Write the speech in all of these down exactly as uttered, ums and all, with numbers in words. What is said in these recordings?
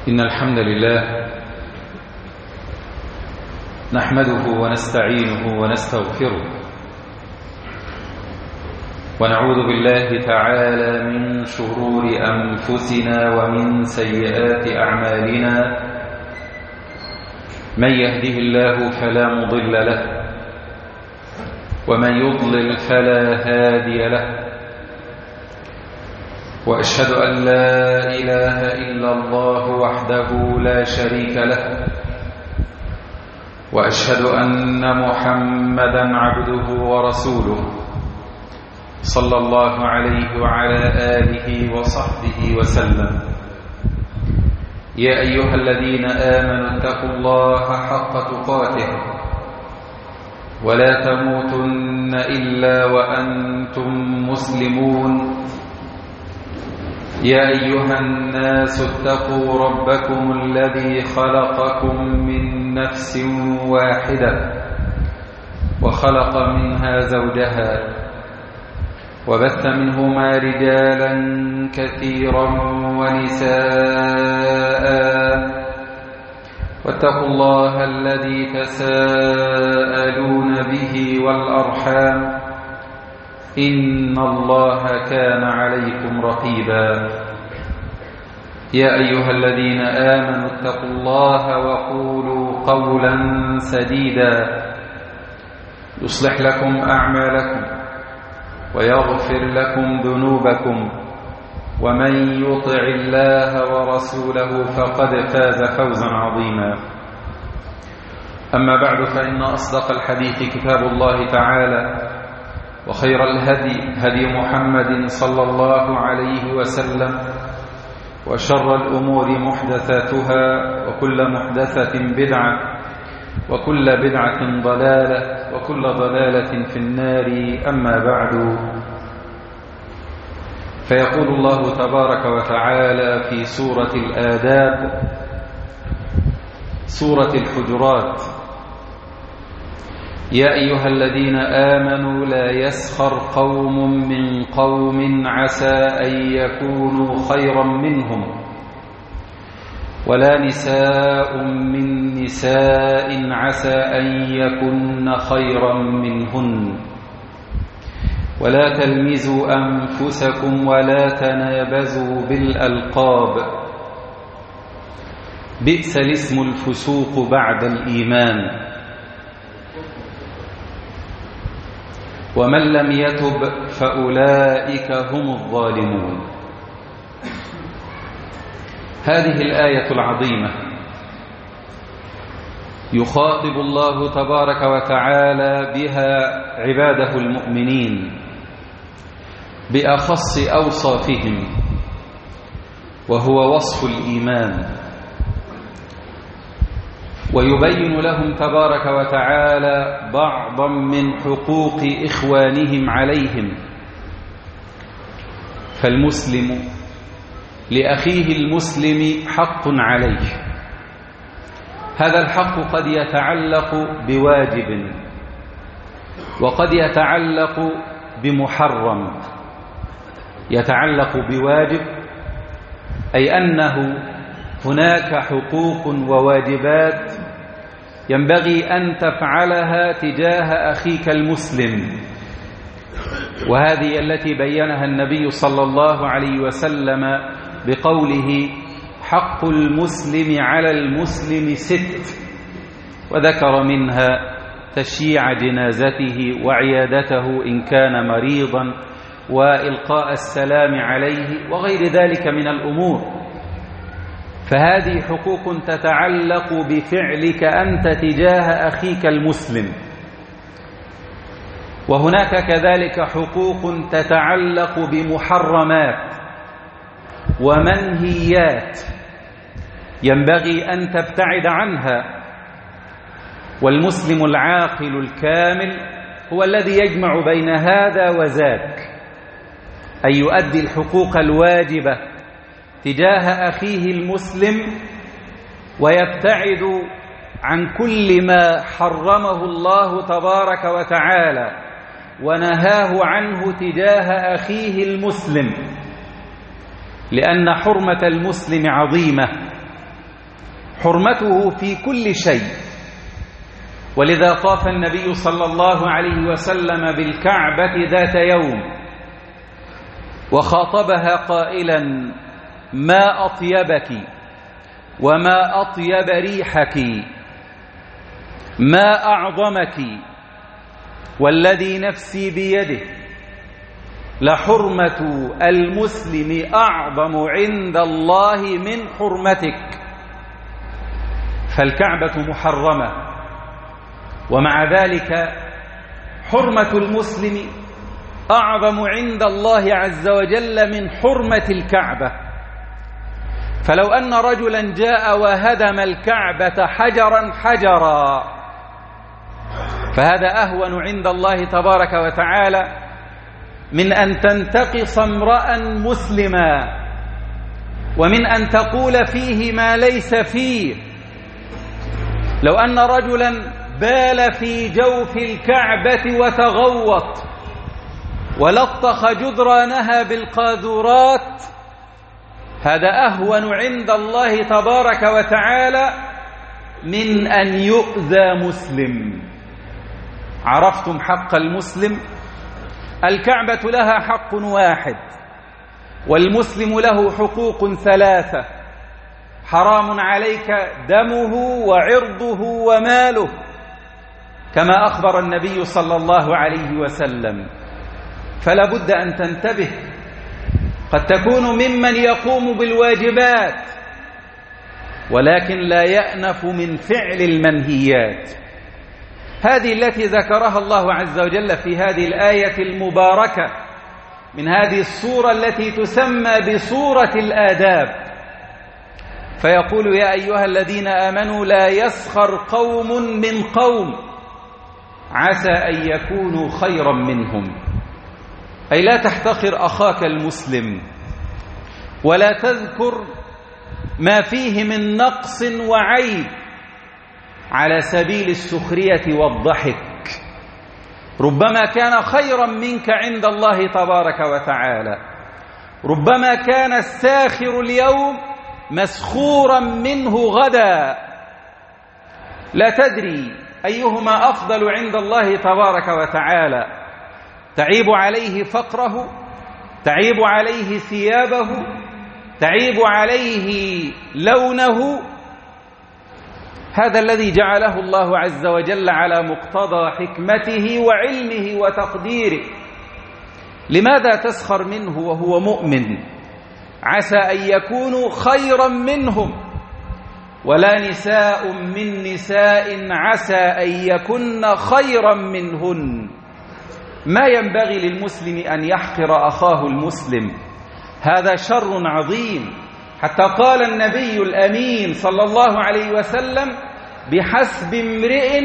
إن الحمد لله نحمده ونستعينه ونستغفره ونعوذ بالله تعالى من شرور أنفسنا ومن سيئات أعمالنا. من يهده الله فلا مضل له ومن يضلل فلا هادي له، وأشهد أن لا إله إلا الله وحده لا شريك له، وأشهد أن محمدا عبده ورسوله صلى الله عليه وعلى آله وصحبه وسلم. يا أيها الذين آمنوا اتقوا الله حق تقاته ولا تموتن إلا وأنتم مسلمون. يا أيها الناس اتقوا ربكم الذي خلقكم من نفس واحدة وخلق منها زوجها وبث منهما رجالا كثيرا ونساء، واتقوا الله الذي تساءلون به والأرحام إن الله كان عليكم رقيبا. يا أيها الذين آمنوا اتقوا الله وقولوا قولا سديدا يصلح لكم أعمالكم ويغفر لكم ذنوبكم، ومن يطع الله ورسوله فقد فاز فوزا عظيما. أما بعد، فإن أصدق الحديث كتاب الله تعالى، وخير الهدي هدي محمد صلى الله عليه وسلم، وشر الأمور محدثاتها، وكل محدثة بدعة، وكل بدعة ضلالة، وكل ضلالة في النار. أما بعد، فيقول الله تبارك وتعالى في سورة الآداب، سورة الحجرات: يا أيها الذين آمنوا لا يسخر قوم من قوم عسى أن يكونوا خيرا منهم، ولا نساء من نساء عسى أن يكن خيرا منهن، ولا تلمزوا أنفسكم ولا تنابزوا بالألقاب، بئس الاسم الفسوق بعد الإيمان، ومن لم يتب فأولئك هم الظالمون. هذه الآية العظيمة يخاطب الله تبارك وتعالى بها عباده المؤمنين بأخص أوصافهم، وهو وصف الإيمان، ويبين لهم تبارك وتعالى بعضا من حقوق إخوانهم عليهم. فالمسلم لأخيه المسلم حق عليه، هذا الحق قد يتعلق بواجب وقد يتعلق بمحرم. يتعلق بواجب أي أنه هناك حقوق وواجبات ينبغي أن تفعلها تجاه أخيك المسلم، وهذه التي بينها النبي صلى الله عليه وسلم بقوله: حق المسلم على المسلم ست، وذكر منها تشييع جنازته وعيادته إن كان مريضا، وإلقاء السلام عليه، وغير ذلك من الأمور. فهذه حقوق تتعلق بفعلك أنت تجاه أخيك المسلم، وهناك كذلك حقوق تتعلق بمحرمات ومنهيات ينبغي أن تبتعد عنها. والمسلم العاقل الكامل هو الذي يجمع بين هذا وذاك، أي يؤدي الحقوق الواجبة تجاه أخيه المسلم ويبتعد عن كل ما حرمه الله تبارك وتعالى ونهاه عنه تجاه أخيه المسلم، لأن حرمة المسلم عظيمة، حرمته في كل شيء. ولذا طاف النبي صلى الله عليه وسلم بالكعبة ذات يوم وخاطبها قائلا: ما أطيبك وما أطيب ريحك، ما أعظمك، والذي نفسي بيده لحرمة المسلم أعظم عند الله من حرمتك. فالكعبة محرمة، ومع ذلك حرمة المسلم أعظم عند الله عز وجل من حرمة الكعبة. فلو أن رجلا جاء وهدم الكعبة حجرا حجرا فهذا أهون عند الله تبارك وتعالى من أن تنتقص امرأ مسلما ومن أن تقول فيه ما ليس فيه. لو أن رجلا بال في جوف الكعبة وتغوط ولطخ جدرانها بالقاذورات هذا أهون عند الله تبارك وتعالى من أن يؤذى مسلم. عرفتم حق المسلم؟ الكعبة لها حق واحد، والمسلم له حقوق ثلاثة: حرام عليك دمه وعرضه وماله، كما أخبر النبي صلى الله عليه وسلم. فلا بد أن تنتبه، قد تكون ممن يقوم بالواجبات ولكن لا يأنف من فعل المنهيات. هذه التي ذكرها الله عز وجل في هذه الآية المباركة من هذه السورة التي تسمى بسورة الآداب، فيقول: يا أيها الذين آمنوا لا يسخر قوم من قوم عسى أن يكونوا خيرا منهم. أي لا تحتقر أخاك المسلم ولا تذكر ما فيه من نقص وعيب على سبيل السخرية والضحك. ربما كان خيرا منك عند الله تبارك وتعالى، ربما كان الساخر اليوم مسخورا منه غدا. لا تدري أيهما أفضل عند الله تبارك وتعالى: تعيب عليه فقره، تعيب عليه ثيابه، تعيب عليه لونه. هذا الذي جعله الله عز وجل على مقتضى حكمته وعلمه وتقديره. لماذا تسخر منه وهو مؤمن؟ عسى أن يكونوا خيرا منهم، ولا نساء من نساء عسى أن يكن خيرا منهن. ما ينبغي للمسلم أن يحقر أخاه المسلم، هذا شر عظيم. حتى قال النبي الأمين صلى الله عليه وسلم: بحسب امرئ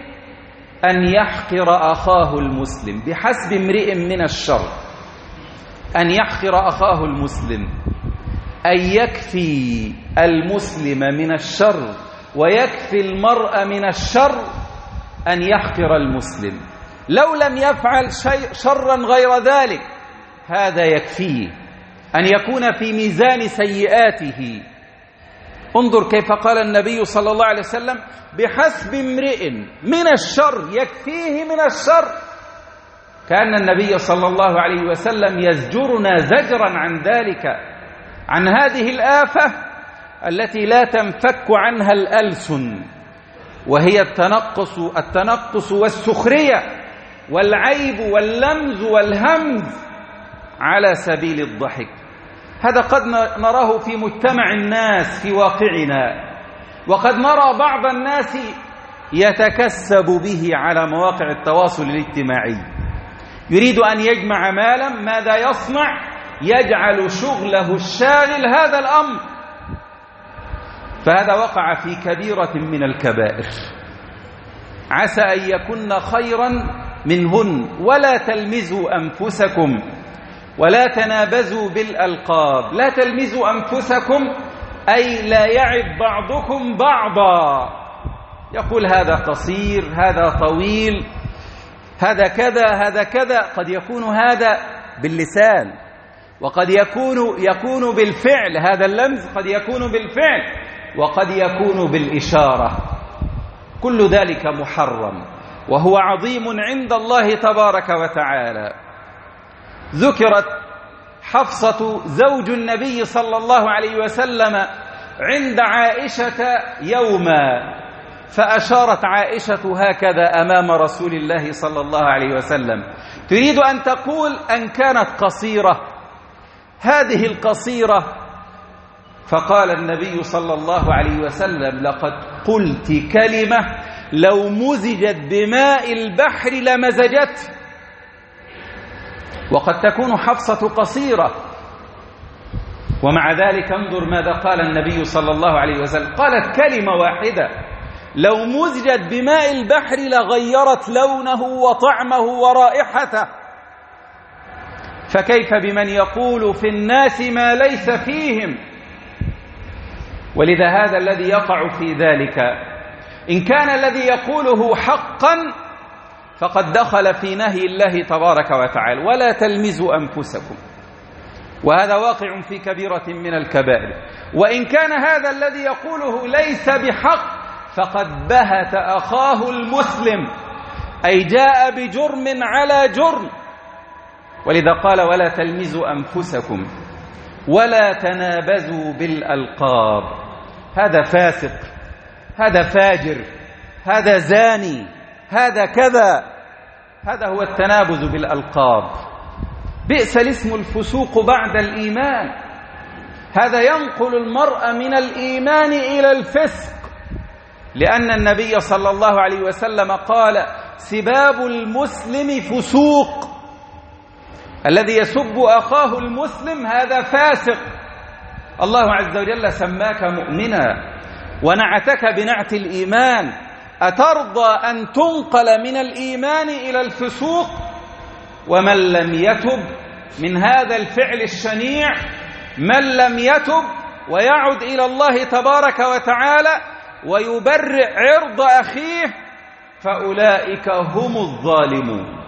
أن يحقر أخاه المسلم. بحسب امرئ من الشر أن يحقر أخاه المسلم، أن يكفي المسلم من الشر ويكفي المرء من الشر أن يحقر المسلم. لو لم يفعل شيء شرا غير ذلك هذا يكفيه أن يكون في ميزان سيئاته. انظر كيف قال النبي صلى الله عليه وسلم: بحسب امرئ من الشر، يكفيه من الشر. كأن النبي صلى الله عليه وسلم يزجرنا زجرا عن ذلك، عن هذه الآفة التي لا تنفك عنها الألسن، وهي التنقص التنقص والسخرية والعيب واللمز والهمز على سبيل الضحك. هذا قد نراه في مجتمع الناس في واقعنا، وقد نرى بعض الناس يتكسب به على مواقع التواصل الاجتماعي. يريد أن يجمع مالا، ماذا يصنع؟ يجعل شغله الشاغل هذا الأمر، فهذا وقع في كبيرة من الكبائر. عسى أن يكن خيرا منهن. ولا تلمزوا أنفسكم ولا تنابزوا بالألقاب. لا تلمزوا أنفسكم أي لا يعب بعضكم بعضا، يقول هذا قصير، هذا طويل، هذا كذا، هذا كذا. قد يكون هذا باللسان وقد يكون يكون بالفعل، هذا اللمز قد يكون بالفعل، وقد يكون بالإشارة، كل ذلك محرم وهو عظيم عند الله تبارك وتعالى. ذكرت حفصة زوج النبي صلى الله عليه وسلم عند عائشة يوما، فأشارت عائشة هكذا أمام رسول الله صلى الله عليه وسلم، تريد أن تقول أن كانت قصيرة، هذه القصيرة. فقال النبي صلى الله عليه وسلم: لقد قلت كلمة لو مزجت بماء البحر لمزجت. وقد تكون حفصة قصيرة، ومع ذلك انظر ماذا قال النبي صلى الله عليه وسلم، قالت كلمة واحدة لو مزجت بماء البحر لغيرت لونه وطعمه ورائحته، فكيف بمن يقول في الناس ما ليس فيهم؟ ولذا هذا الذي يقع في ذلك، إن كان الذي يقوله حقا فقد دخل في نهي الله تبارك وتعالى: ولا تلمزوا أنفسكم، وهذا واقع في كبيرة من الكبائر. وإن كان هذا الذي يقوله ليس بحق فقد بهت أخاه المسلم، أي جاء بجرم على جرم. ولذا قال: ولا تلمزوا أنفسكم ولا تنابزوا بالألقاب. هذا فاسق، هذا فاجر، هذا زاني، هذا كذا. هذا هو التنابز بالألقاب. بئس الاسم الفسوق بعد الإيمان. هذا ينقل المرء من الإيمان إلى الفسق، لأن النبي صلى الله عليه وسلم قال: سباب المسلم فسوق. الذي يسب أخاه المسلم هذا فاسق. الله عز وجل سماك مؤمنا ونعتك بنعت الإيمان، أترضى أن تنقل من الإيمان إلى الفسوق؟ ومن لم يتب من هذا الفعل الشنيع، من لم يتب ويعد إلى الله تبارك وتعالى ويبرئ عرض أخيه، فأولئك هم الظالمون.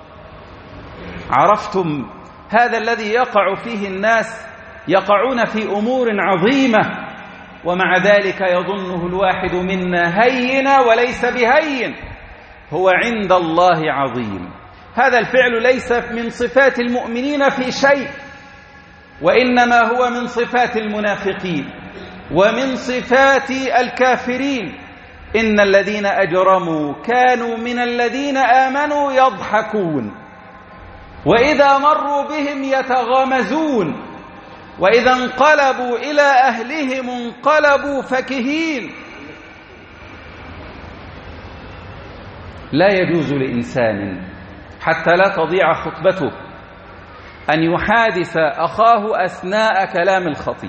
عرفتم هذا الذي يقع فيه الناس؟ يقعون في أمور عظيمة ومع ذلك يظنه الواحد منا هينا وليس بهين، هو عند الله عظيم. هذا الفعل ليس من صفات المؤمنين في شيء، وإنما هو من صفات المنافقين ومن صفات الكافرين. إن الذين أجرموا كانوا من الذين آمنوا يضحكون، وإذا مروا بهم يتغامزون، وإذا انقلبوا إلى أهلهم انقلبوا فكهين. لا يجوز لإنسان حتى لا تضيع خطبته أن يحادث أخاه أثناء كلام الخطيب.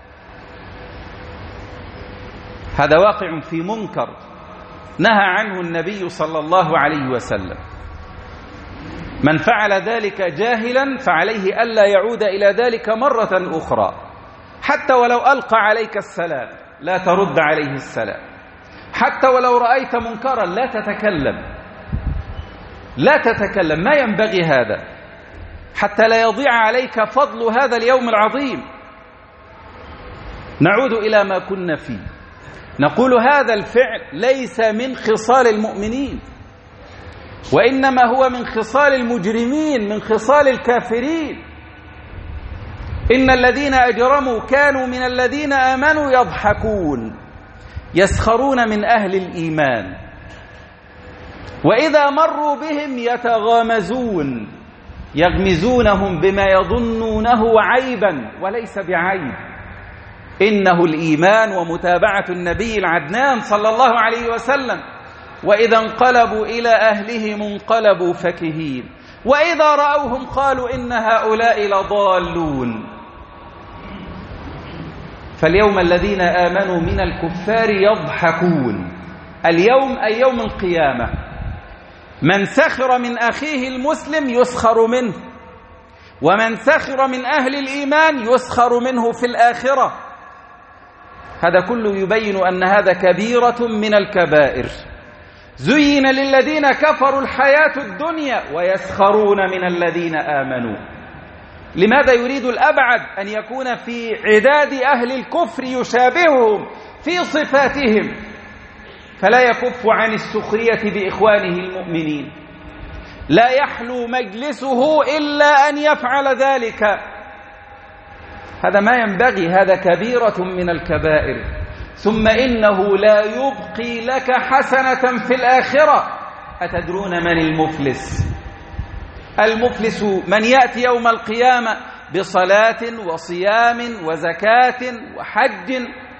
هذا واقع في منكر نهى عنه النبي صلى الله عليه وسلم. من فعل ذلك جاهلا فعليه ألا يعود إلى ذلك مرة أخرى، حتى ولو ألقى عليك السلام لا ترد عليه السلام، حتى ولو رأيت منكرا لا تتكلم، لا تتكلم، ما ينبغي هذا، حتى لا يضيع عليك فضل هذا اليوم العظيم. نعود إلى ما كنا فيه، نقول هذا الفعل ليس من خصال المؤمنين، وإنما هو من خصال المجرمين، من خصال الكافرين. إن الذين أجرموا كانوا من الذين آمنوا يضحكون، يسخرون من أهل الإيمان، وإذا مروا بهم يتغامزون، يغمزونهم بما يظنونه عيبا وليس بعيب. إنه الإيمان ومتابعة النبي العدنان صلى الله عليه وسلم. وإذا انقلبوا إلى أهلهم انقلبوا فكهين، وإذا رأوهم قالوا إن هؤلاء لضالون. فاليوم الذين آمنوا من الكفار يضحكون، اليوم أي يوم القيامة. من سخر من أخيه المسلم يسخر منه، ومن سخر من أهل الإيمان يسخر منه في الآخرة. هذا كله يبين أن هذا كبيرة من الكبائر. زين للذين كفروا الحياة الدنيا ويسخرون من الذين آمنوا. لماذا يريد الأبعد أن يكون في عداد أهل الكفر يشابههم في صفاتهم، فلا يكف عن السخرية بإخوانه المؤمنين، لا يحلو مجلسه إلا أن يفعل ذلك. هذا ما ينبغي، هذا كبيرة من الكبائر. ثم إنه لا يبقي لك حسنة في الآخرة. أتدرون من المفلس؟ المفلس من يأتي يوم القيامة بصلاة وصيام وزكاة وحج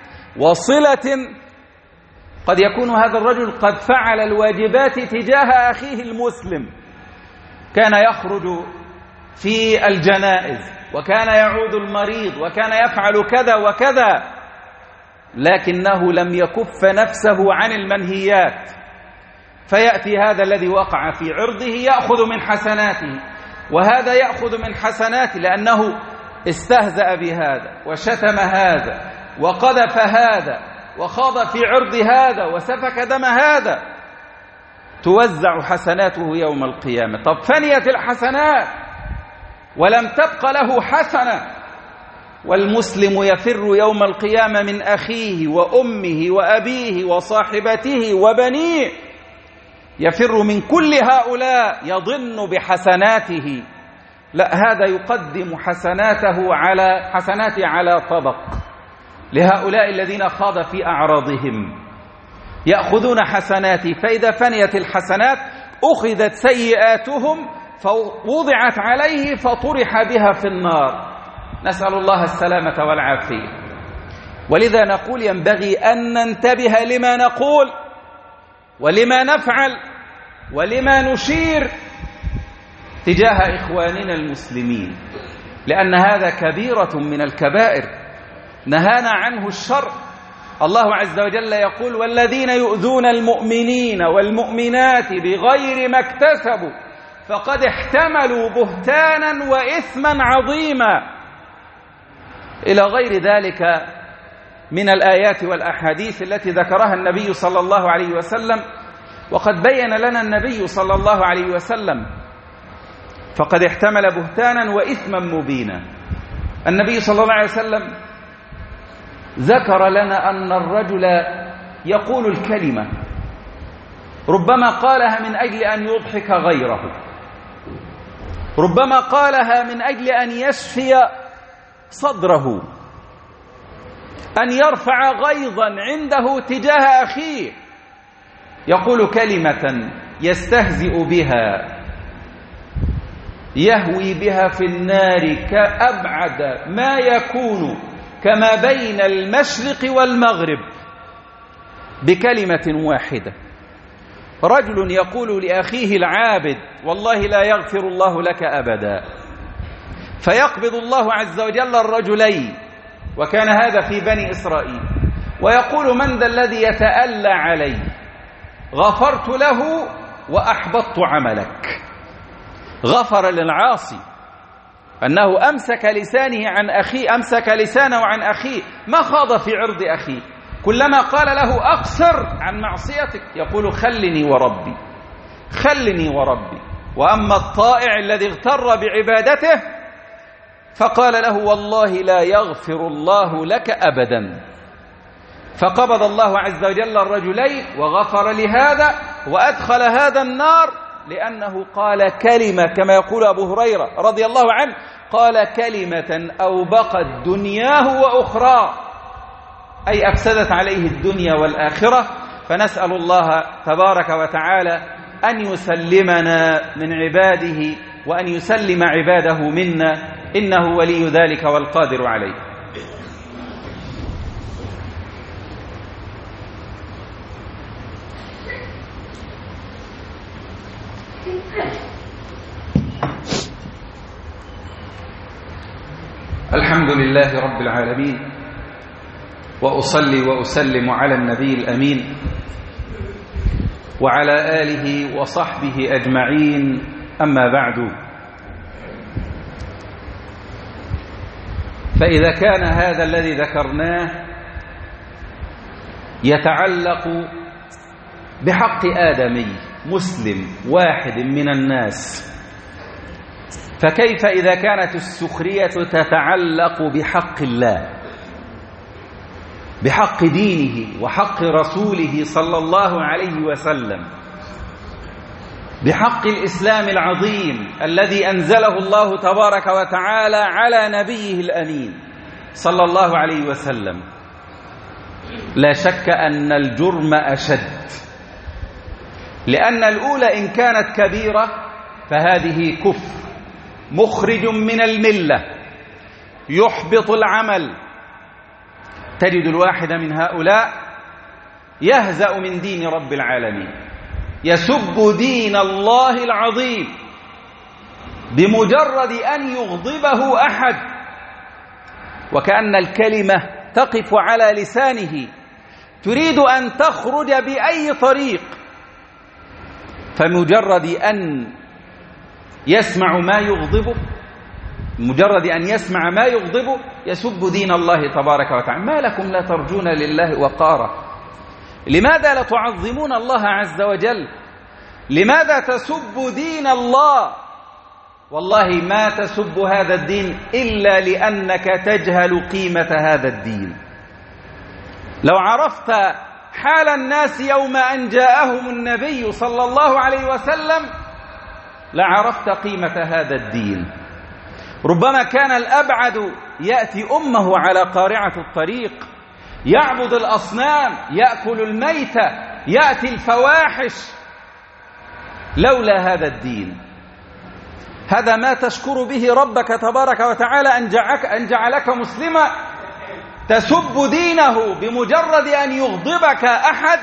وصلة، قد يكون هذا الرجل قد فعل الواجبات تجاه أخيه المسلم، كان يخرج في الجنائز وكان يعود المريض وكان يفعل كذا وكذا، لكنه لم يكف نفسه عن المنهيات، فيأتي هذا الذي وقع في عرضه يأخذ من حسناته، وهذا يأخذ من حسناته لأنه استهزأ بهذا وشتم هذا وقذف هذا وخاض في عرض هذا وسفك دم هذا، توزع حسناته يوم القيامة. طب فنيت الحسنات ولم تبق له حسنة. والمسلم يفر يوم القيامة من أخيه وأمه وأبيه وصاحبته وبنيه، يفر من كل هؤلاء يظن بحسناته، لا، هذا يقدم حسناته على حسناته على طبق لهؤلاء الذين خاض في أعراضهم، يأخذون حسناته، فإذا فنيت الحسنات أخذت سيئاتهم فوضعت عليه فطرح بها في النار، نسأل الله السلامة والعافية. ولذا نقول ينبغي أن ننتبه لما نقول ولما نفعل ولما نشير تجاه إخواننا المسلمين، لأن هذا كبيرة من الكبائر نهانا عنه الشرع. الله عز وجل يقول: والذين يؤذون المؤمنين والمؤمنات بغير ما اكتسبوا فقد احتملوا بهتانا وإثما عظيما، إلى غير ذلك من الآيات والأحاديث التي ذكرها النبي صلى الله عليه وسلم. وقد بين لنا النبي صلى الله عليه وسلم فقد احتمل بهتانا وإثما مبينا. النبي صلى الله عليه وسلم ذكر لنا أن الرجل يقول الكلمة ربما قالها من أجل أن يضحك غيره، ربما قالها من أجل أن يشفي صدره، أن يرفع غيظا عنده تجاه أخيه، يقول كلمة يستهزئ بها يهوي بها في النار كأبعد ما يكون كما بين المشرق والمغرب بكلمة واحدة. رجل يقول لأخيه العابد: والله لا يغفر الله لك أبدا، فيقبض الله عز وجل الرجلين، وكان هذا في بني إسرائيل، ويقول: من ذا الذي يتألى علي؟ غفرت له وأحبطت عملك. غفر للعاصي أنه أمسك لسانه عن أخيه، أمسك لسانه عن أخيه، ما خاض في عرض أخيه، كلما قال له أقصر عن معصيتك يقول: خلني وربي خلني وربي. وأما الطائع الذي اغتر بعبادته فقال له: والله لا يغفر الله لك أبدا. فقبض الله عز وجل الرجلين وغفر لهذا وأدخل هذا النار، لأنه قال كلمة كما يقول أبو هريرة رضي الله عنه، قال كلمة أوبقت دنياه وأخرى، أي أفسدت عليه الدنيا والآخرة. فنسأل الله تبارك وتعالى أن يسلمنا من عباده وأن يسلم عباده منا، إنه ولي ذلك والقادر عليه. الحمد لله رب العالمين، وأصلي وأسلم على النبي الأمين وعلى آله وصحبه أجمعين، أما بعد. فإذا كان هذا الذي ذكرناه يتعلق بحق آدمي مسلم واحد من الناس، فكيف إذا كانت السخرية تتعلق بحق الله؟ بحق دينه وحق رسوله صلى الله عليه وسلم، بحق الإسلام العظيم الذي أنزله الله تبارك وتعالى على نبيه الأمين صلى الله عليه وسلم، لا شك أن الجرم أشد، لأن الأولى إن كانت كبيرة فهذه كفر مخرج من الملة يحبط العمل. تجد الواحد من هؤلاء يهزأ من دين رب العالمين، يسب دين الله العظيم بمجرد أن يغضبه أحد، وكأن الكلمة تقف على لسانه تريد أن تخرج بأي طريق، فمجرد أن يسمع ما يغضبه مجرد أن يسمع ما يغضبه يسب دين الله تبارك وتعالى. ما لكم لا ترجون لله وقارا؟ لماذا لا تعظمون الله عز وجل؟ لماذا تسب دين الله؟ والله ما تسب هذا الدين إلا لأنك تجهل قيمة هذا الدين. لو عرفت حال الناس يوم أن جاءهم النبي صلى الله عليه وسلم لعرفت قيمة هذا الدين. ربما كان الأبعد يأتي أمه على قارعة الطريق، يعبد الأصنام، يأكل الميتة، يأتي الفواحش، لولا هذا الدين. هذا ما تشكر به ربك تبارك وتعالى أن جعلك, أن جعلك مسلما، تسب دينه بمجرد أن يغضبك أحد،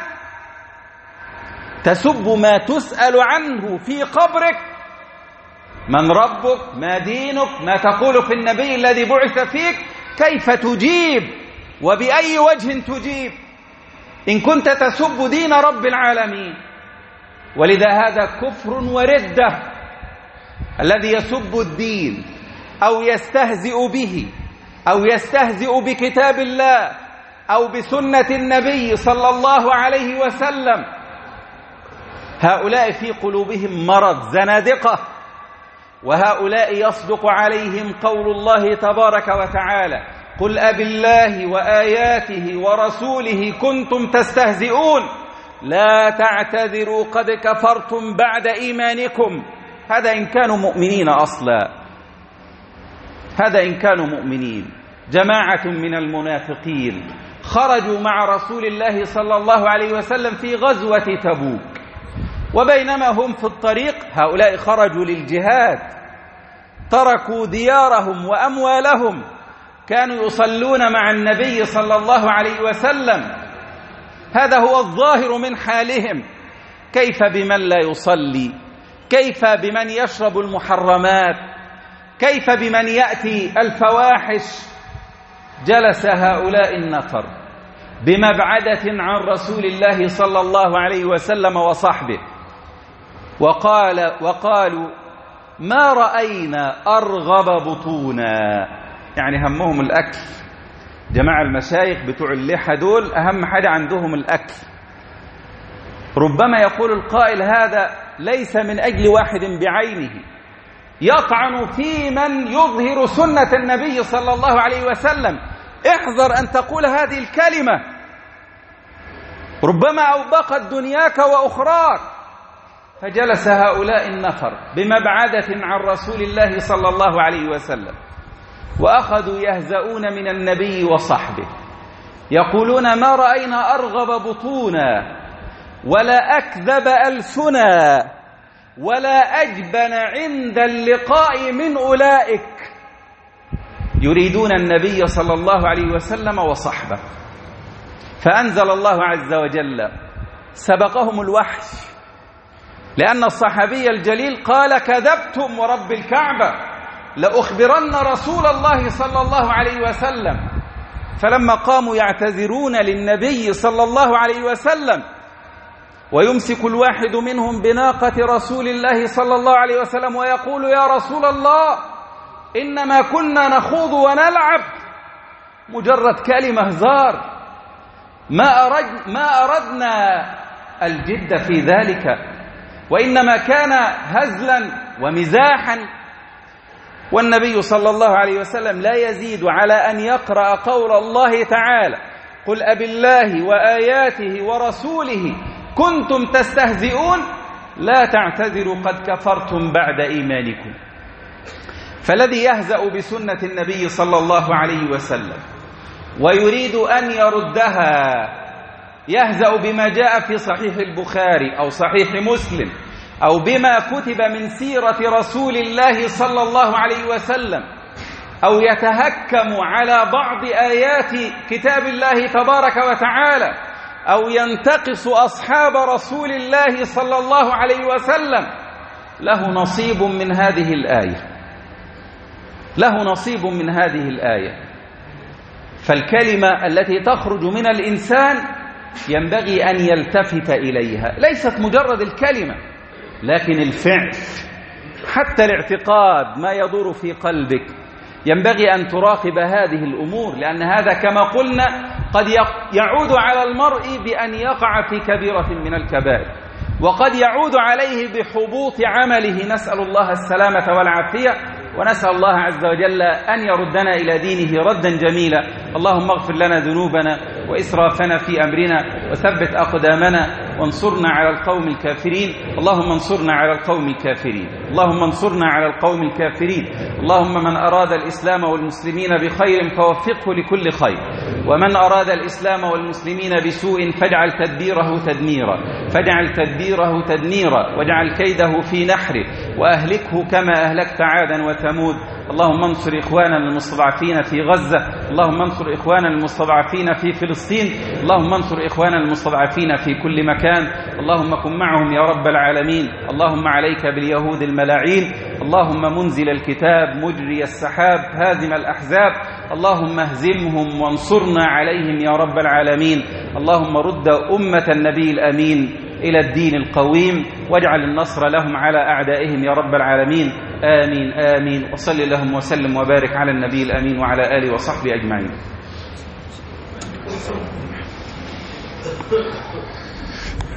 تسب ما تسأل عنه في قبرك: من ربك؟ ما دينك؟ ما تقول في النبي الذي بعث فيك؟ كيف تجيب وبأي وجه تجيب إن كنت تسب دين رب العالمين؟ ولذا هذا كفر وردة، الذي يسب الدين أو يستهزئ به أو يستهزئ بكتاب الله أو بسنة النبي صلى الله عليه وسلم، هؤلاء في قلوبهم مرض، زنادقة، وهؤلاء يصدق عليهم قول الله تبارك وتعالى: قل أبالله وآياته ورسوله كنتم تستهزئون لا تعتذروا قد كفرتم بعد إيمانكم. هذا إن كانوا مؤمنين أصلا، هذا إن كانوا مؤمنين. جماعة من المنافقين خرجوا مع رسول الله صلى الله عليه وسلم في غزوة تبوك، وبينما هم في الطريق هؤلاء خرجوا للجهاد، تركوا ديارهم وأموالهم، كانوا يصلون مع النبي صلى الله عليه وسلم، هذا هو الظاهر من حالهم. كيف بمن لا يصلي؟ كيف بمن يشرب المحرمات؟ كيف بمن يأتي الفواحش؟ جلس هؤلاء النفر بمبعدة عن رسول الله صلى الله عليه وسلم وصحبه، وقال وقالوا: ما رأينا أرغب بطونا، يعني همهم الأكل. جماعة المشايخ بتوع اللحى دول أهم حاجة عندهم الأكل. ربما يقول القائل هذا ليس من أجل واحد بعينه، يطعن في من يظهر سنة النبي صلى الله عليه وسلم. احذر أن تقول هذه الكلمة، ربما أوبقت دنياك وأخراك. فجلس هؤلاء النفر بمبعدة عن رسول الله صلى الله عليه وسلم، وأخذوا يهزؤون من النبي وصحبه، يقولون: ما رأينا أرغب بطونا ولا أكذب ألسنا ولا أجبن عند اللقاء من أولئك. يريدون النبي صلى الله عليه وسلم وصحبه. فأنزل الله عز وجل: سبقهم الوحي، لأن الصحابي الجليل قال: كذبتم ورب الكعبة لأخبرن رسول الله صلى الله عليه وسلم. فلما قاموا يعتذرون للنبي صلى الله عليه وسلم، ويمسك الواحد منهم بناقة رسول الله صلى الله عليه وسلم ويقول: يا رسول الله إنما كنا نخوض ونلعب، مجرد كلمة هزار، ما أرد ما أردنا الجد في ذلك، وإنما كان هزلا ومزاحا. والنبي صلى الله عليه وسلم لا يزيد على أن يقرأ قول الله تعالى: قل أبالله وآياته ورسوله كنتم تستهزئون لا تعتذروا قد كفرتم بعد إيمانكم. فالذي يهزأ بسنة النبي صلى الله عليه وسلم ويريد أن يردها يهزأ بما جاء في صحيح البخاري أو صحيح مسلم أو بما كتب من سيرة رسول الله صلى الله عليه وسلم، أو يتهكم على بعض آيات كتاب الله تبارك وتعالى، أو ينتقص أصحاب رسول الله صلى الله عليه وسلم، له نصيب من هذه الآية، له نصيب من هذه الآية. فالكلمة التي تخرج من الإنسان ينبغي أن يلتفت إليها، ليست مجرد الكلمة لكن الفعل، حتى الاعتقاد ما يدور في قلبك ينبغي أن تراقب هذه الأمور، لأن هذا كما قلنا قد يعود على المرء بأن يقع في كبيرة من الكبائر، وقد يعود عليه بحبوط عمله، نسأل الله السلامة والعافية، ونسأل الله عز وجل أن يردنا إلى دينه ردا جميلا. اللهم اغفر لنا ذنوبنا وإسرافنا في أمرنا وثبت أقدامنا وانصرنا على القوم الكافرين. اللهم انصرنا على القوم الكافرين، اللهم انصرنا على القوم الكافرين. اللهم من أراد الإسلام والمسلمين بخير فوفقه لكل خير، ومن أراد الإسلام والمسلمين بسوء فاجعل تدبيره تدميرا، فاجعل تدبيره تدميرا، واجعل كيده في نحره، وأهلكه كما أهلكت عادا وثمود. اللهم انصر إخواننا المستضعفين في غزة، اللهم انصر إخواننا المستضعفين في فلسطين، اللهم انصر إخواننا المستضعفين في كل مكان. اللهم كن معهم يا رب العالمين. اللهم عليك باليهود الملاعين، اللهم منزل الكتاب مجري السحاب هازم الأحزاب، اللهم اهزمهم وانصرنا عليهم يا رب العالمين. اللهم رد أمة النبي الأمين إلى الدين القويم، واجعل النصر لهم على أعدائهم يا رب العالمين. آمين آمين. وصل اللهم وسلم وبارك على النبي الأمين وعلى آله وصحبه أجمعين.